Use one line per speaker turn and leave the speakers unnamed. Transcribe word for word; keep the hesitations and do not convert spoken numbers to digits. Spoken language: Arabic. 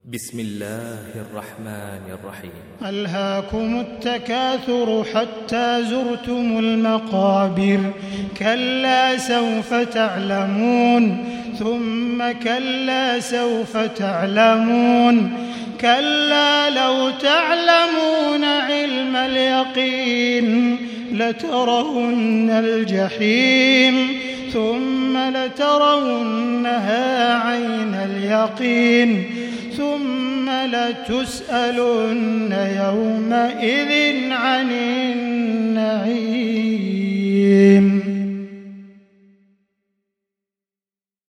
بسم الله الرحمن الرحيم.
ألهاكم التكاثر حتى زرتم المقابر كلا سوف تعلمون ثم كلا سوف تعلمون كلا لو تعلمون علم اليقين لترون الجحيم ثم لترونها عين اليقين ثم لتسألن يومئذ عن النعيم.